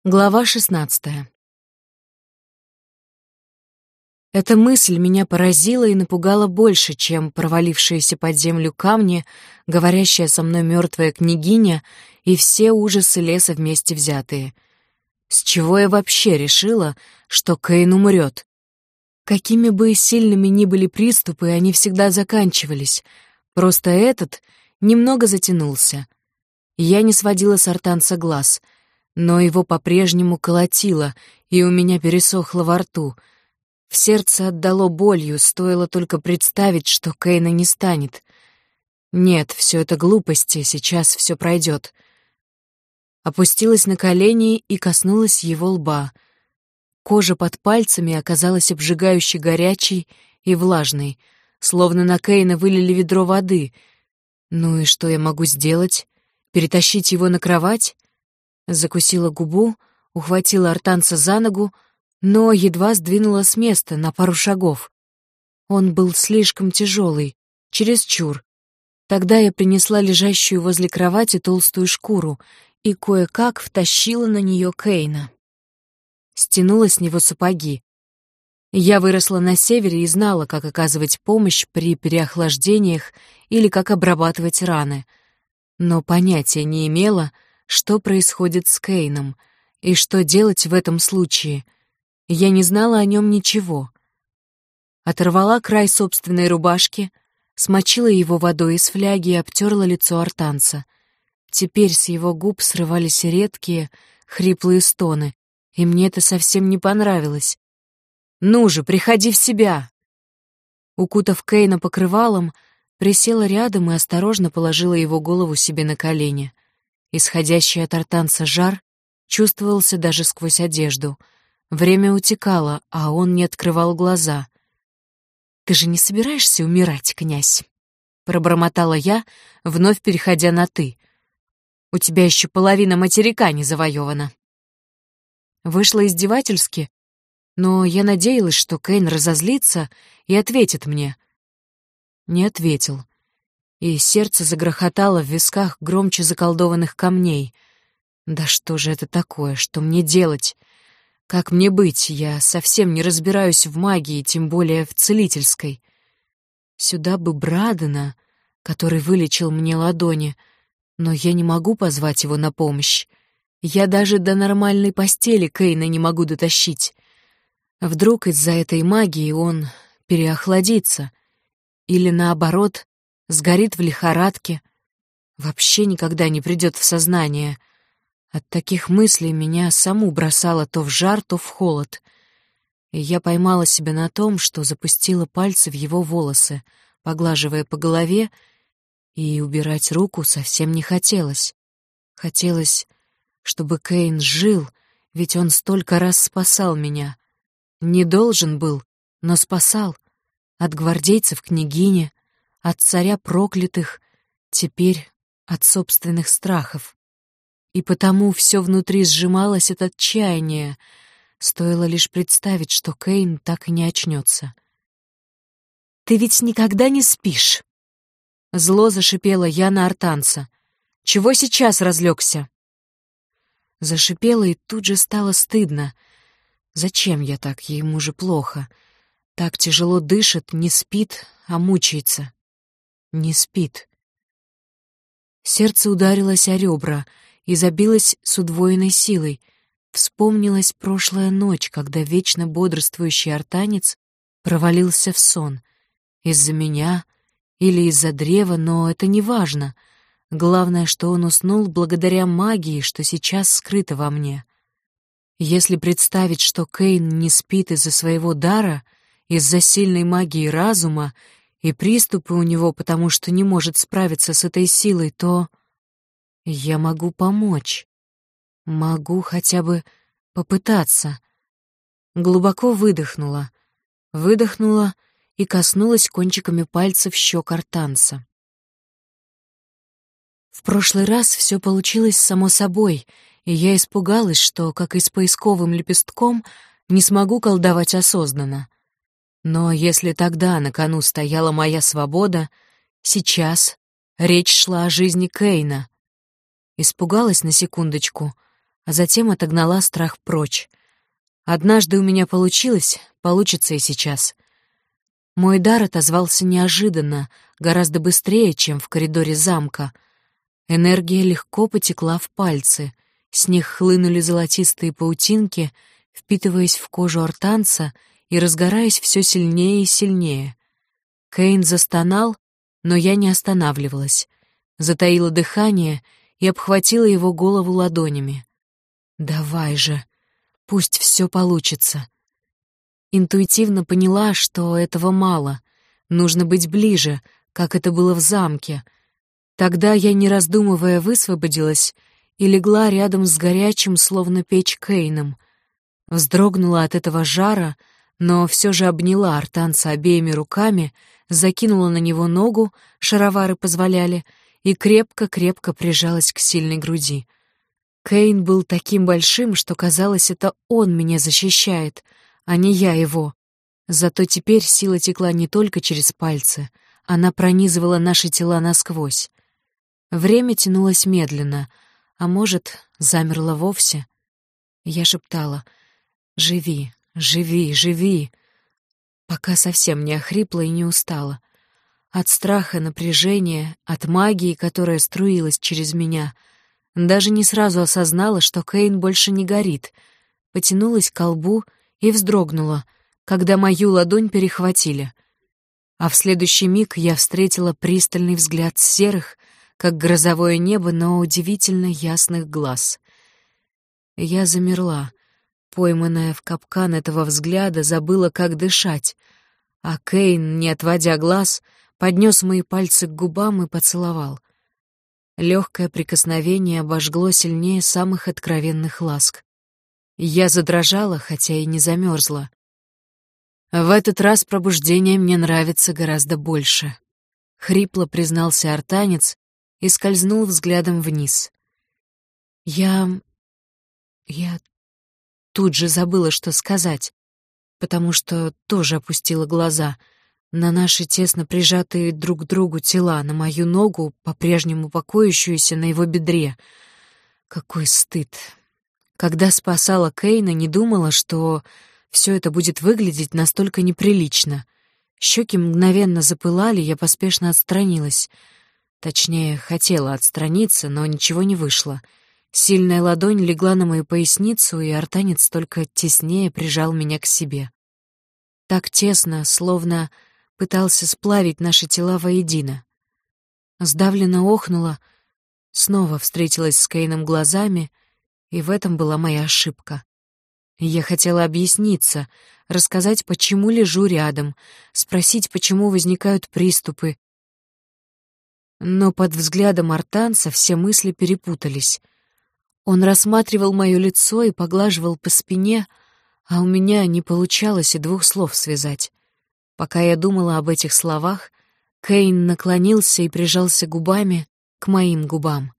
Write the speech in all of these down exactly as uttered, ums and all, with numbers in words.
Глава шестнадцатая. Эта мысль меня поразила и напугала больше, чем провалившиеся под землю камни, говорящая со мной мертвая княгиня и все ужасы леса вместе взятые. С чего я вообще решила, что Кэйн умрет? Какими бы сильными ни были приступы, они всегда заканчивались. Просто этот немного затянулся. Я не сводила с артанца глаз — но его по-прежнему колотило, и у меня пересохло во рту. В сердце отдало болью, стоило только представить, что Кэйна не станет. Нет, все это глупости, сейчас все пройдет. Опустилась на колени и коснулась его лба. Кожа под пальцами оказалась обжигающе горячей и влажной, словно на Кэйна вылили ведро воды. Ну и что я могу сделать? Перетащить его на кровать? Закусила губу, ухватила артанца за ногу, но едва сдвинула с места на пару шагов. Он был слишком тяжелый, чересчур. Тогда я принесла лежащую возле кровати толстую шкуру и кое-как втащила на нее Кэйна. Стянула с него сапоги. Я выросла на севере и знала, как оказывать помощь при переохлаждениях или как обрабатывать раны, но понятия не имела, что происходит с Кэйном и что делать в этом случае. Я не знала о нем ничего. Оторвала край собственной рубашки, смочила его водой из фляги и обтерла лицо артанца. Теперь с его губ срывались редкие, хриплые стоны, и мне это совсем не понравилось. «Ну же, приходи в себя!» Укутав Кэйна покрывалом, присела рядом и осторожно положила его голову себе на колени. Исходящий от артанца жар чувствовался даже сквозь одежду. Время утекало, а он не открывал глаза. «Ты же не собираешься умирать, князь?» — пробормотала я, вновь переходя на «ты». «У тебя еще половина материка не завоевана». Вышло издевательски, но я надеялась, что Кэйн разозлится и ответит мне. Не ответил. И сердце загрохотало в висках громче заколдованных камней. Да что же это такое? Что мне делать? Как мне быть? Я совсем не разбираюсь в магии, тем более в целительской. Сюда бы Брадена, который вылечил мне ладони, но я не могу позвать его на помощь. Я даже до нормальной постели Кэйна не могу дотащить. Вдруг из-за этой магии он переохладится. Или наоборот, сгорит в лихорадке, вообще никогда не придет в сознание. От таких мыслей меня саму бросало то в жар, то в холод. И я поймала себя на том, что запустила пальцы в его волосы, поглаживая по голове, и убирать руку совсем не хотелось. Хотелось, чтобы Кэйн жил, ведь он столько раз спасал меня. Не должен был, но спасал. От гвардейцев княгини, от царя проклятых, теперь от собственных страхов. И потому все внутри сжималось от отчаяния, стоило лишь представить, что Кэйн так и не очнется. «Ты ведь никогда не спишь!» Зло зашипела я на артанца. «Чего сейчас разлегся?» Зашипела, и тут же стало стыдно. Зачем я так? Ему же плохо. Так тяжело дышит, не спит, а мучается. Не спит. Сердце ударилось о ребра и забилось с удвоенной силой. Вспомнилась прошлая ночь, когда вечно бодрствующий артанец провалился в сон. Из-за меня или из-за древа, но это не важно. Главное, что он уснул благодаря магии, что сейчас скрыто во мне. Если представить, что Кэйн не спит из-за своего дара, из-за сильной магии разума, и приступы у него, потому что не может справиться с этой силой, то я могу помочь. Могу хотя бы попытаться. Глубоко выдохнула. Выдохнула и коснулась кончиками пальцев щек артанца. В прошлый раз все получилось само собой, и я испугалась, что, как и с поисковым лепестком, не смогу колдовать осознанно. Но если тогда на кону стояла моя свобода, сейчас речь шла о жизни Кэйна. Испугалась на секундочку, а затем отогнала страх прочь. Однажды у меня получилось, получится и сейчас. Мой дар отозвался неожиданно, гораздо быстрее, чем в коридоре замка. Энергия легко потекла в пальцы, с них хлынули золотистые паутинки, впитываясь в кожу артанца и разгораясь все сильнее и сильнее. Кейн застонал, но я не останавливалась. Затаила дыхание и обхватила его голову ладонями. «Давай же, пусть все получится». Интуитивно поняла, что этого мало. Нужно быть ближе, как это было в замке. Тогда я, не раздумывая, высвободилась и легла рядом с горячим, словно печь, Кейном. Вздрогнула от этого жара, но все же обняла артанца обеими руками, закинула на него ногу, шаровары позволяли, и крепко-крепко прижалась к сильной груди. Кейн был таким большим, что казалось, это он меня защищает, а не я его. Зато теперь сила текла не только через пальцы, она пронизывала наши тела насквозь. Время тянулось медленно, а может, замерло вовсе. Я шептала: «Живи, живи, живи», пока совсем не охрипла и не устала. От страха, напряжения, от магии, которая струилась через меня. Даже не сразу осознала, что Кейн больше не горит. Потянулась к колбу и вздрогнула, когда мою ладонь перехватили. А в следующий миг я встретила пристальный взгляд серых, как грозовое небо, но удивительно ясных глаз. Я замерла, пойманная в капкан этого взгляда, забыла, как дышать, а Кейн, не отводя глаз, поднес мои пальцы к губам и поцеловал. Легкое прикосновение обожгло сильнее самых откровенных ласк. Я задрожала, хотя и не замерзла. В этот раз пробуждение мне нравится гораздо больше. Хрипло признался артанец и скользнул взглядом вниз. Я... я тут же забыла, что сказать, потому что тоже опустила глаза на наши тесно прижатые друг к другу тела, на мою ногу, по-прежнему покоящуюся на его бедре. Какой стыд! Когда спасала Кейна, не думала, что все это будет выглядеть настолько неприлично. Щеки мгновенно запылали, я поспешно отстранилась. Точнее, хотела отстраниться, но ничего не вышло. Сильная ладонь легла на мою поясницу, и артанец только теснее прижал меня к себе. Так тесно, словно пытался сплавить наши тела воедино. Сдавленно охнула, снова встретилась с Кейном глазами, и в этом была моя ошибка. Я хотела объясниться, рассказать, почему лежу рядом, спросить, почему возникают приступы. Но под взглядом артанца все мысли перепутались. Он рассматривал мое лицо и поглаживал по спине, а у меня не получалось и двух слов связать. Пока я думала об этих словах, Кейн наклонился и прижался губами к моим губам.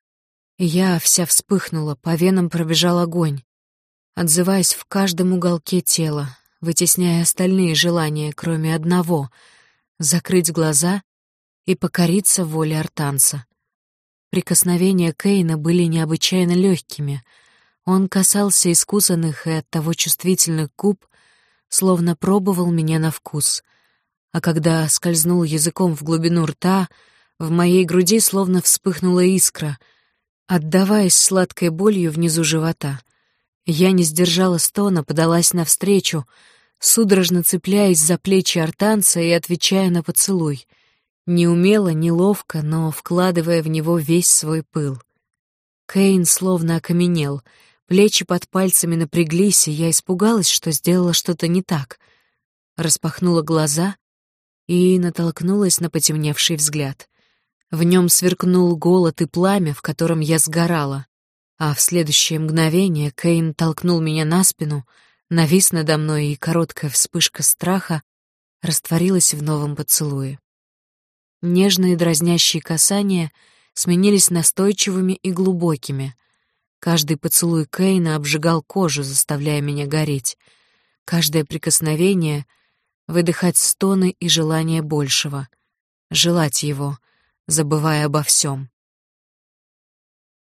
Я вся вспыхнула, по венам пробежал огонь, отзываясь в каждом уголке тела, вытесняя остальные желания, кроме одного — закрыть глаза и покориться воле артанца. Прикосновения Кейна были необычайно легкими. Он касался искусанных и оттого чувствительных губ, словно пробовал меня на вкус. А когда скользнул языком в глубину рта, в моей груди словно вспыхнула искра, отдаваясь сладкой болью внизу живота. Я не сдержала стона, подалась навстречу, судорожно цепляясь за плечи артанца и отвечая на поцелуй. Неумело, неловко, но вкладывая в него весь свой пыл. Кейн словно окаменел, плечи под пальцами напряглись, и я испугалась, что сделала что-то не так. Распахнула глаза и натолкнулась на потемневший взгляд. В нем сверкнул голод и пламя, в котором я сгорала. А в следующее мгновение Кейн толкнул меня на спину, навис надо мной, и короткая вспышка страха растворилась в новом поцелуе. Нежные дразнящие касания сменились настойчивыми и глубокими. Каждый поцелуй Кейна обжигал кожу, заставляя меня гореть. Каждое прикосновение — выдыхать стоны и желание большего. Желать его, забывая обо всем.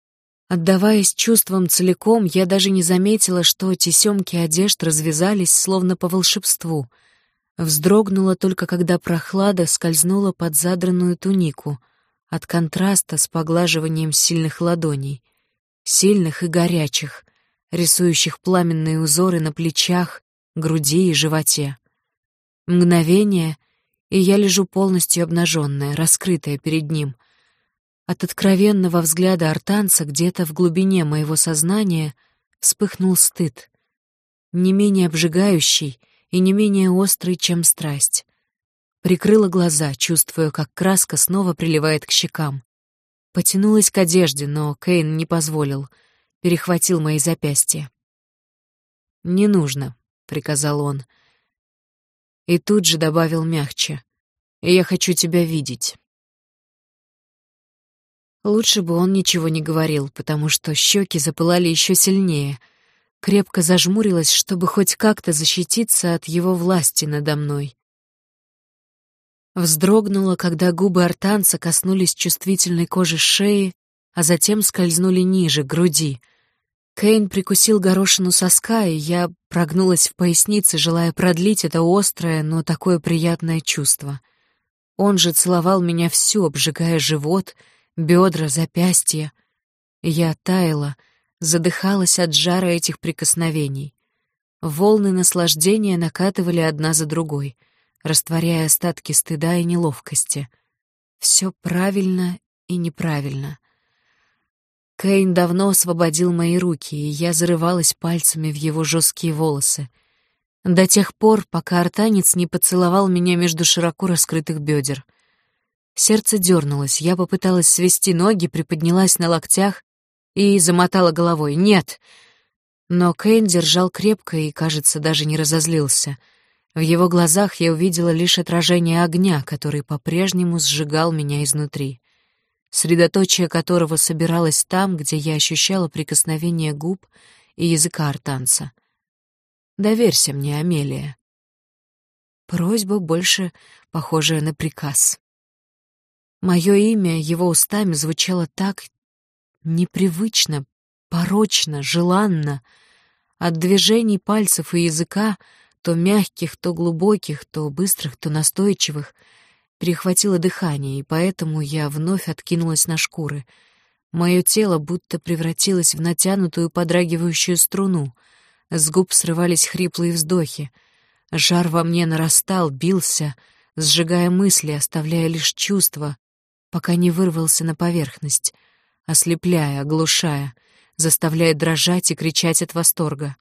Отдаваясь чувствам целиком, я даже не заметила, что тесемки одежд развязались, словно по волшебству. Вздрогнула только, когда прохлада скользнула под задранную тунику от контраста с поглаживанием сильных ладоней, сильных и горячих, рисующих пламенные узоры на плечах, груди и животе. Мгновение, и я лежу полностью обнаженная, раскрытая перед ним. От откровенного взгляда артанца где-то в глубине моего сознания вспыхнул стыд, не менее обжигающий и не менее острый, чем страсть. Прикрыла глаза, чувствуя, как краска снова приливает к щекам. Потянулась к одежде, но Кейн не позволил, перехватил мои запястья. «Не нужно», — приказал он. И тут же добавил мягче: «Я хочу тебя видеть». Лучше бы он ничего не говорил, потому что щеки запылали еще сильнее. Крепко зажмурилась, чтобы хоть как-то защититься от его власти надо мной. Вздрогнула, когда губы артанца коснулись чувствительной кожи шеи, а затем скользнули ниже, к груди. Кейн прикусил горошину соска, и я прогнулась в пояснице, желая продлить это острое, но такое приятное чувство. Он же целовал меня всю, обжигая живот, бедра, запястья. Я таяла, задыхалась от жара этих прикосновений. Волны наслаждения накатывали одна за другой, растворяя остатки стыда и неловкости. Все правильно и неправильно. Кейн давно освободил мои руки, и я зарывалась пальцами в его жесткие волосы. До тех пор, пока артанец не поцеловал меня между широко раскрытых бедер. Сердце дернулось, я попыталась свести ноги, приподнялась на локтях и замотала головой. «Нет!» Но Кейн держал крепко и, кажется, даже не разозлился. В его глазах я увидела лишь отражение огня, который по-прежнему сжигал меня изнутри, средоточие которого собиралось там, где я ощущала прикосновение губ и языка артанца. «Доверься мне, Амелия». Просьба, больше похожая на приказ. Мое имя его устами звучало так непривычно, порочно, желанно. От движений пальцев и языка, то мягких, то глубоких, то быстрых, то настойчивых, перехватило дыхание, и поэтому я вновь откинулась на шкуры. Мое тело будто превратилось в натянутую подрагивающую струну. С губ срывались хриплые вздохи. Жар во мне нарастал, бился, сжигая мысли, оставляя лишь чувства, пока не вырвался на поверхность, ослепляя, оглушая, заставляя дрожать и кричать от восторга.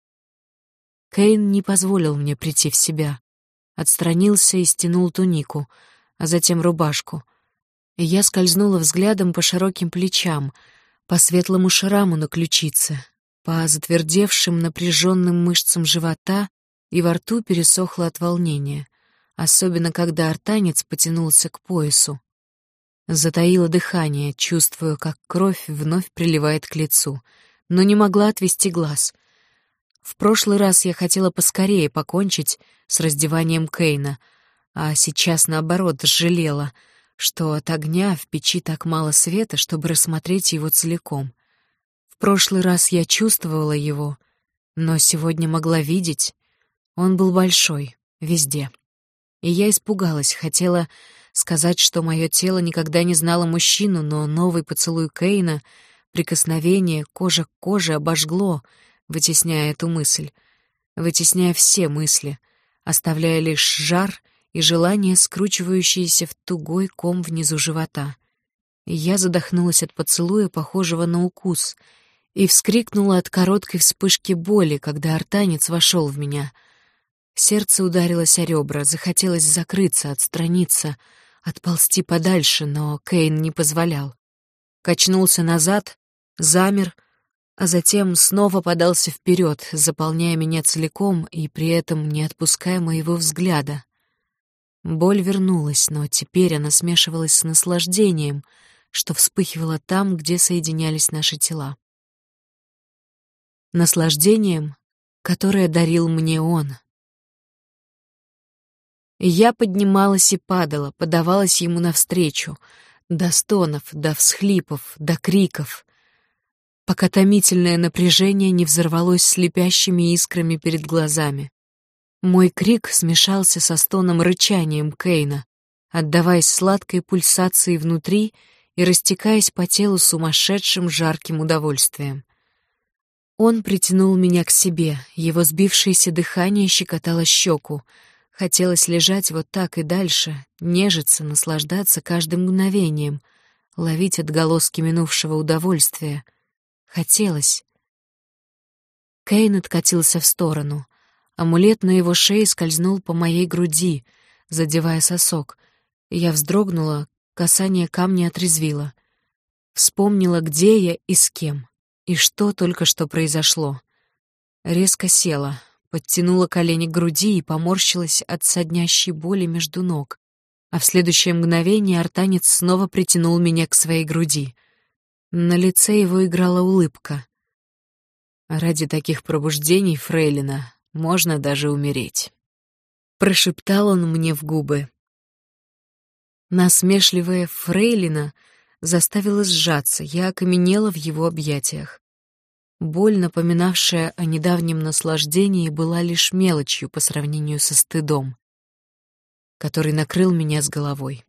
Кейн не позволил мне прийти в себя. Отстранился и стянул тунику, а затем рубашку. И я скользнула взглядом по широким плечам, по светлому шраму на ключице, по затвердевшим напряженным мышцам живота, и во рту пересохло от волнения, особенно когда артанец потянулся к поясу. Затаила дыхание, чувствуя, как кровь вновь приливает к лицу, но не могла отвести глаз. В прошлый раз я хотела поскорее покончить с раздеванием Кейна, а сейчас, наоборот, жалела, что от огня в печи так мало света, чтобы рассмотреть его целиком. В прошлый раз я чувствовала его, но сегодня могла видеть. Он был большой, везде. И я испугалась, хотела сказать, что мое тело никогда не знало мужчину, но новый поцелуй Кейна, прикосновение кожа к коже обожгло, вытесняя эту мысль, вытесняя все мысли, оставляя лишь жар и желание, скручивающееся в тугой ком внизу живота. И я задохнулась от поцелуя, похожего на укус, и вскрикнула от короткой вспышки боли, когда артанец вошел в меня. Сердце ударилось о ребра, захотелось закрыться, отстраниться, отползти подальше, но Кейн не позволял. Качнулся назад, замер, а затем снова подался вперед, заполняя меня целиком и при этом не отпуская моего взгляда. Боль вернулась, но теперь она смешивалась с наслаждением, что вспыхивало там, где соединялись наши тела. Наслаждением, которое дарил мне он. Я поднималась и падала, подавалась ему навстречу, до стонов, до всхлипов, до криков. пока томительное напряжение не взорвалось слепящими искрами перед глазами. Мой крик смешался со стоном рычанием Кейна, отдаваясь сладкой пульсации внутри и растекаясь по телу сумасшедшим жарким удовольствием. Он притянул меня к себе, его сбившееся дыхание щекотало щеку. Хотелось лежать вот так и дальше, нежиться, наслаждаться каждым мгновением, ловить отголоски минувшего удовольствия. Хотелось. Кейн откатился в сторону. Амулет на его шее скользнул по моей груди, задевая сосок. Я вздрогнула, касание камня отрезвило. Вспомнила, где я и с кем, и что только что произошло. Резко села, подтянула колени к груди и поморщилась от соднящей боли между ног. А в следующее мгновение артанец снова притянул меня к своей груди. На лице его играла улыбка. «Ради таких пробуждений, фрейлина, можно даже умереть», — прошептал он мне в губы. Насмешливая фрейлина заставила сжаться, я окаменела в его объятиях. Боль, напоминавшая о недавнем наслаждении, была лишь мелочью по сравнению со стыдом, который накрыл меня с головой.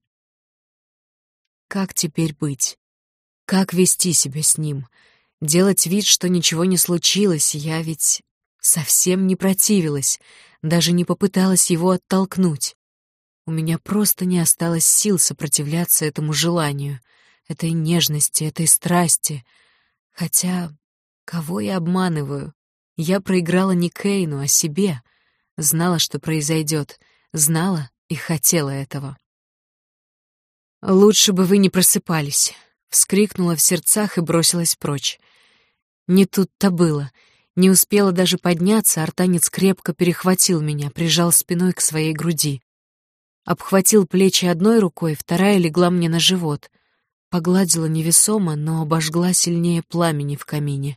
Как теперь быть? Как вести себя с ним? Делать вид, что ничего не случилось, я ведь совсем не противилась, даже не попыталась его оттолкнуть. У меня просто не осталось сил сопротивляться этому желанию, этой нежности, этой страсти. Хотя, кого я обманываю? Я проиграла не Кейну, а себе. Знала, что произойдет, знала и хотела этого. «Лучше бы вы не просыпались», — вскрикнула в сердцах и бросилась прочь. Не тут-то было. Не успела даже подняться, артанец крепко перехватил меня, прижал спиной к своей груди. Обхватил плечи одной рукой, вторая легла мне на живот. Погладила невесомо, но обожгла сильнее пламени в камине.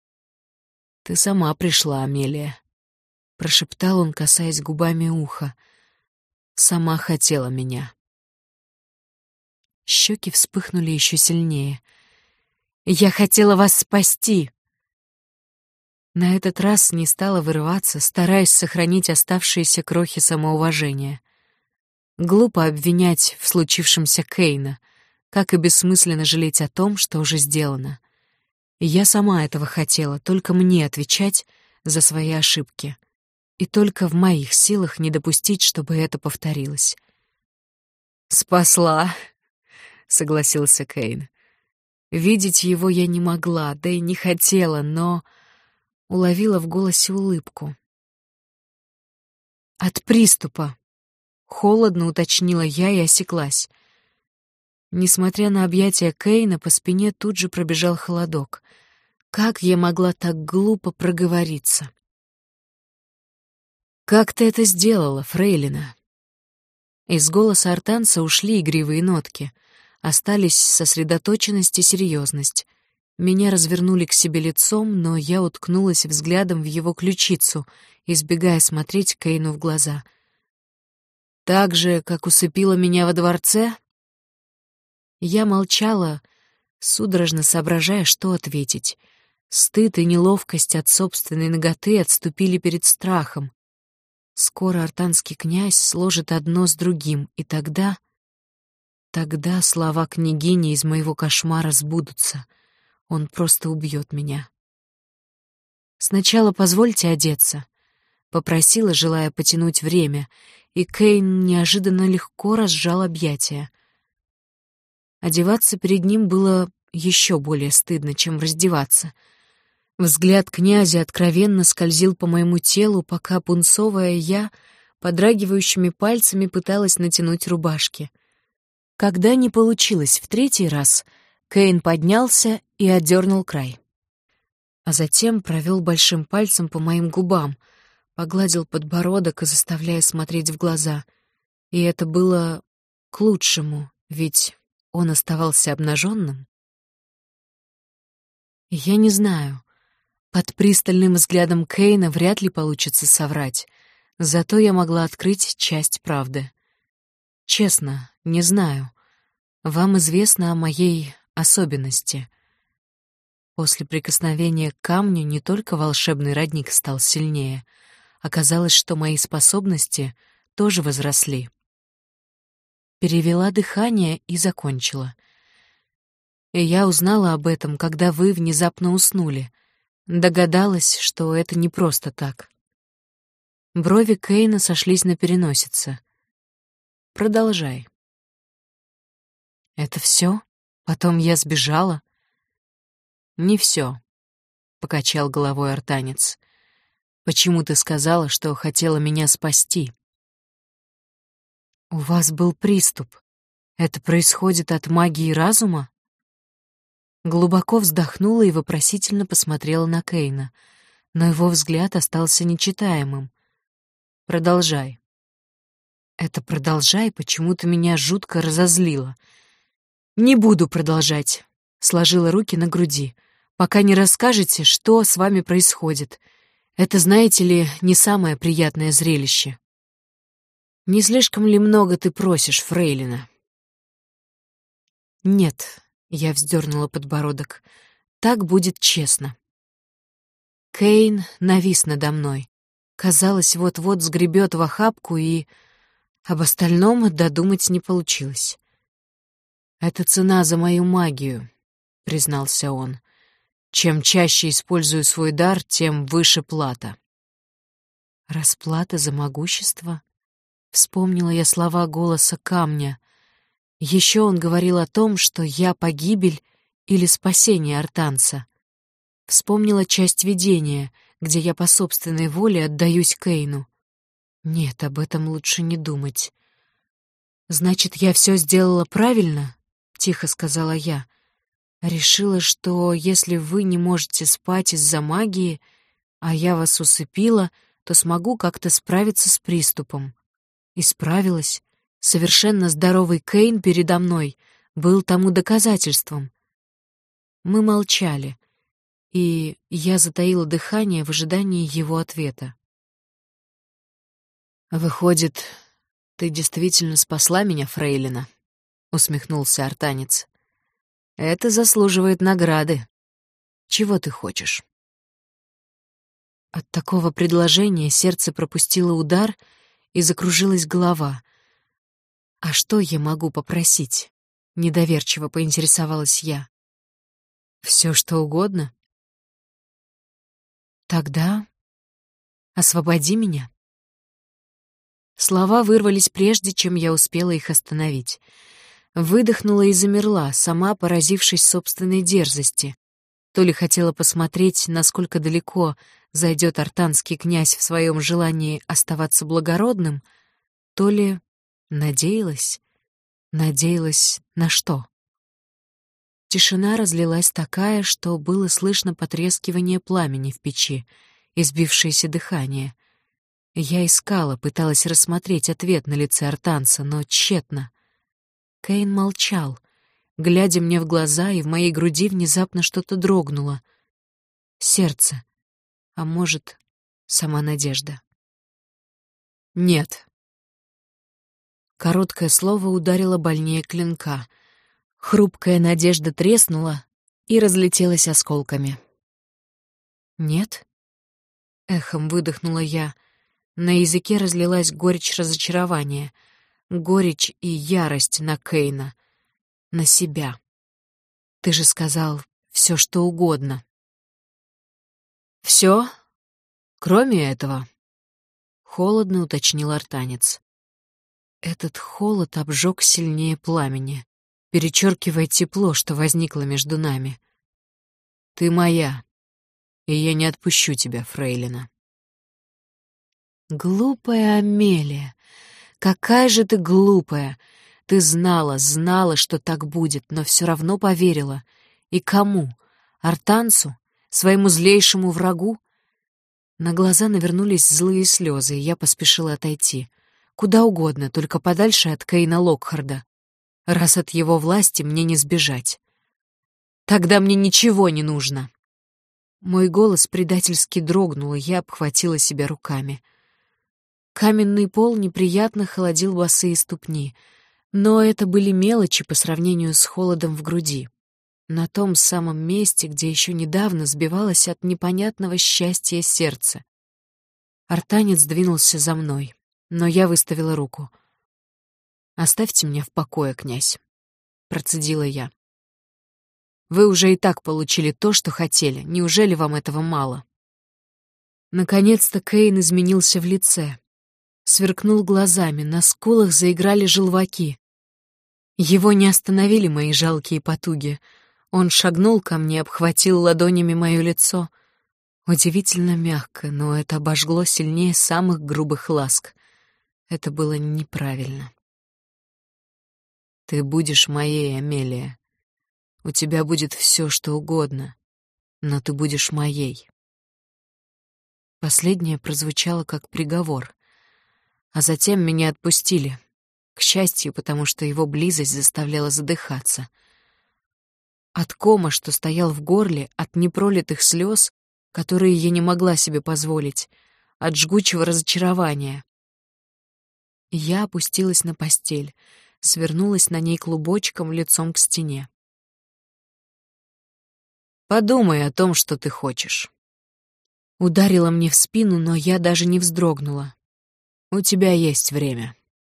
«Ты сама пришла, Амелия», — прошептал он, касаясь губами уха. «Сама хотела меня». Щеки вспыхнули еще сильнее. «Я хотела вас спасти!» На этот раз не стала вырываться, стараясь сохранить оставшиеся крохи самоуважения. Глупо обвинять в случившемся Кейна, как и бессмысленно жалеть о том, что уже сделано. Я сама этого хотела, только мне отвечать за свои ошибки. И только в моих силах не допустить, чтобы это повторилось. «Спасла», — согласился Кейн. Видеть его я не могла, да и не хотела, но уловила в голосе улыбку. «От приступа», — холодно уточнила я и осеклась. Несмотря на объятия Кейна, по спине тут же пробежал холодок. Как я могла так глупо проговориться? «Как ты это сделала, фрейлина?» Из голоса артанца ушли игривые нотки. Остались сосредоточенность и серьезность. Меня развернули к себе лицом, но я уткнулась взглядом в его ключицу, избегая смотреть Кейну в глаза. «Так же, как усыпила меня во дворце?» Я молчала, судорожно соображая, что ответить. Стыд и неловкость от собственной наготы отступили перед страхом. Скоро артанский князь сложит одно с другим, и тогда... Тогда слова княгини из моего кошмара сбудутся. Он просто убьет меня. «Сначала позвольте одеться», — попросила, желая потянуть время, и Кейн неожиданно легко разжал объятия. Одеваться перед ним было еще более стыдно, чем раздеваться. Взгляд князя откровенно скользил по моему телу, пока пунцовая я подрагивающими пальцами пыталась натянуть рубашки. Когда не получилось в третий раз, Кейн поднялся и отдернул край. А затем провел большим пальцем по моим губам, погладил подбородок и заставляя смотреть в глаза. И это было к лучшему, ведь он оставался обнаженным. Я не знаю. Под пристальным взглядом Кейна вряд ли получится соврать, зато я могла открыть часть правды. Честно, не знаю. Вам известно о моей особенности. После прикосновения к камню не только волшебный родник стал сильнее, оказалось, что мои способности тоже возросли. Перевела дыхание и закончила. И я узнала об этом, когда вы внезапно уснули. Догадалась, что это не просто так. Брови Кейна сошлись на переносице. Продолжай. Это все? Потом я сбежала? Не все, покачал головой артанец. Почему ты сказала, что хотела меня спасти? У вас был приступ. Это происходит от магии разума? Глубоко вздохнула и вопросительно посмотрела на Кейна, но его взгляд остался нечитаемым. Продолжай. Это продолжай почему-то меня жутко разозлило. Не буду продолжать. Сложила руки на груди. Пока не расскажете, что с вами происходит. Это, знаете ли, не самое приятное зрелище. Не слишком ли много ты просишь, фрейлина? Нет, я вздернула подбородок. Так будет честно. Кейн навис надо мной. Казалось, вот-вот сгребет в охапку, и об остальном додумать не получилось. «Это цена за мою магию», — признался он. «Чем чаще использую свой дар, тем выше плата». «Расплата за могущество?» Вспомнила я слова голоса камня. Еще он говорил о том, что я погибель или спасение артанца. Вспомнила часть видения, где я по собственной воле отдаюсь Кейну. Нет, об этом лучше не думать. «Значит, я все сделала правильно?» — тихо сказала я. «Решила, что если вы не можете спать из-за магии, а я вас усыпила, то смогу как-то справиться с приступом». И справилась. Совершенно здоровый Кейн передо мной был тому доказательством. Мы молчали, и я затаила дыхание в ожидании его ответа. «Выходит, ты действительно спасла меня, фрейлина?» — усмехнулся артанец. «Это заслуживает награды. Чего ты хочешь?» От такого предложения сердце пропустило удар, и закружилась голова. «А что я могу попросить?» — недоверчиво поинтересовалась я. «Все, что угодно?» «Тогда освободи меня». Слова вырвались прежде, чем я успела их остановить. Выдохнула и замерла, сама поразившись собственной дерзости. То ли хотела посмотреть, насколько далеко зайдет артанский князь в своем желании оставаться благородным, то ли надеялась. Надеялась на что? Тишина разлилась такая, что было слышно потрескивание пламени в печи и сбившееся дыхание. Я искала, пыталась рассмотреть ответ на лице артанца, но тщетно. Кейн молчал, глядя мне в глаза, и в моей груди внезапно что-то дрогнуло. Сердце. А может, сама надежда. «Нет». Короткое слово ударило больнее клинка. Хрупкая надежда треснула и разлетелась осколками. «Нет?» — эхом выдохнула я. На языке разлилась горечь разочарования, горечь и ярость на Кейна, на себя. «Ты же сказал все, что угодно». «Все, кроме этого», — холодно уточнил артанец. Этот холод обжег сильнее пламени, перечеркивая тепло, что возникло между нами. «Ты моя, и я не отпущу тебя, фрейлина». «Глупая Амелия, какая же ты глупая! Ты знала, знала, что так будет, но все равно поверила. И кому? Артанцу? Своему злейшему врагу?» На глаза навернулись злые слезы, и я поспешила отойти. Куда угодно, только подальше от Кейна Локхарда, раз от его власти мне не сбежать. «Тогда мне ничего не нужно!» Мой голос предательски дрогнул, и я обхватила себя руками. Каменный пол неприятно холодил босые ступни, но это были мелочи по сравнению с холодом в груди. на том самом месте, где еще недавно сбивалось от непонятного счастья сердце. Артанец двинулся за мной, но я выставила руку. «Оставьте меня в покое, князь», — процедила я. «Вы уже и так получили то, что хотели. Неужели вам этого мало?» Наконец-то Кейн изменился в лице. Сверкнул глазами, на скулах заиграли желваки. Его не остановили мои жалкие потуги. Он шагнул ко мне, обхватил ладонями мое лицо. Удивительно мягко, но это обожгло сильнее самых грубых ласк. Это было неправильно. «Ты будешь моей, Амелия. У тебя будет все, что угодно, но ты будешь моей». Последнее прозвучало как приговор. А затем меня отпустили. К счастью, потому что его близость заставляла задыхаться. От кома, что стоял в горле, от непролитых слез, которые я не могла себе позволить, от жгучего разочарования. Я опустилась на постель, свернулась на ней клубочком лицом к стене. «Подумай о том, что ты хочешь». Ударила мне в спину, но я даже не вздрогнула. «У тебя есть время».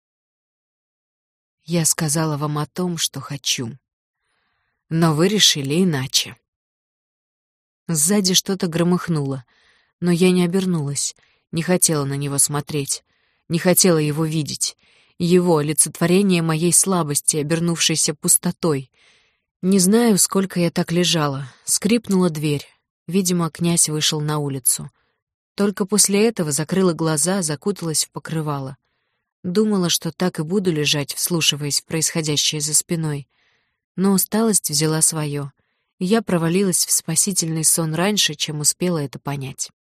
Я сказала вам о том, что хочу. Но вы решили иначе. Сзади что-то громыхнуло, но я не обернулась, не хотела на него смотреть, не хотела его видеть. Его — олицетворение моей слабости, обернувшейся пустотой. Не знаю, сколько я так лежала. Скрипнула дверь. Видимо, князь вышел на улицу. Только после этого закрыла глаза, закуталась в покрывало. Думала, что так и буду лежать, вслушиваясь в происходящее за спиной. Но усталость взяла свое, и я провалилась в спасительный сон раньше, чем успела это понять.